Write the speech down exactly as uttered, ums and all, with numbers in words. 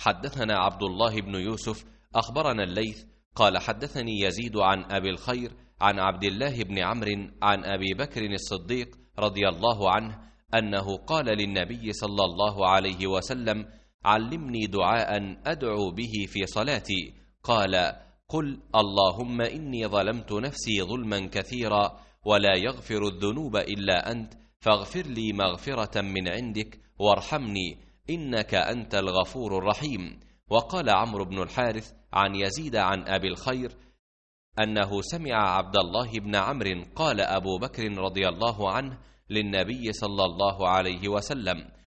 حدثنا عبد الله بن يوسف أخبرنا الليث قال حدثني يزيد عن أبي الخير عن عبد الله بن عمرو عن أبي بكر الصديق رضي الله عنه أنه قال للنبي صلى الله عليه وسلم: علمني دعاء أدعو به في صلاتي. قال: قل اللهم إني ظلمت نفسي ظلما كثيرا ولا يغفر الذنوب إلا أنت فاغفر لي مغفرة من عندك وارحمني إنك أنت الغفور الرحيم. وقال عمرو بن الحارث عن يزيد عن أبي الخير أنه سمع عبد الله بن عمرو قال: أبو بكر رضي الله عنه للنبي صلى الله عليه وسلم: